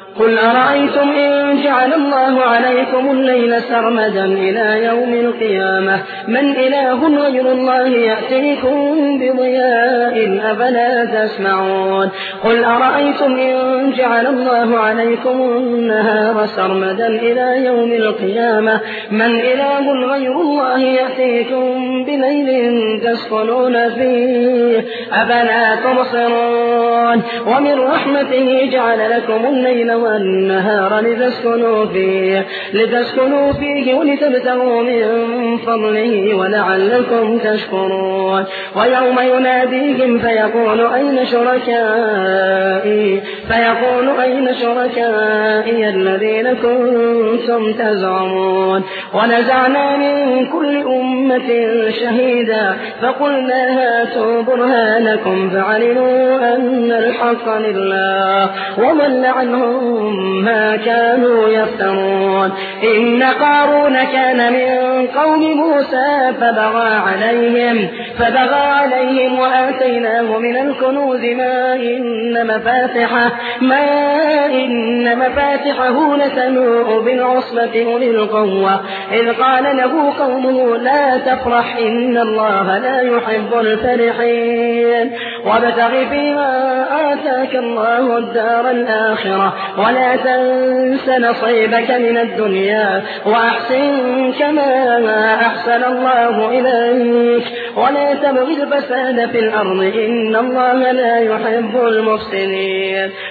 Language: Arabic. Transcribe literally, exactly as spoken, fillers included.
قل أرأيتم إن جعل الله عليكم الليل سرمدا إلى يوم القيامة من إله غير الله يأتيكم بضياء أفلا تسمعون قل أرأيتم إن جعل الله عليكم النهار سرمدا إلى يوم القيامة من إله غير الله يأتيكم بليل تسكنون فيه أفلا تبصرون ومن رحمته جعل لكم الليل والنهار لتسكنوا فيه لتسكنوا فيه ولتبتغوا من فضله ولعلكم تشكرون ويوم يناديهم فيقول أين شركائي فيقول أين شركائي الذين كنتم تزعمون ونزعنا من كل أمة شهيدا فقلنا هاتوا برهانكم فعلموا أن الحق لله وضل عنهم ما كانوا يفترون إن قارون كان من قوم موسى فبغى عليهم فبغى عليهم وآتيناه من الكنوز ما إن مفاتحه ما إن مفاتحه لتنوء بالعصبة أولي القوة إذ قال له قومه لا تفرح إن الله لا يحب الفرحين وابتغ فيما آتاك الله الدار الآخرة ولا تنس نصيبك من الدنيا وأحسن كما أحسن الله إليك ولا تبغ الفساد في الأرض إن الله لا يحب المفسدين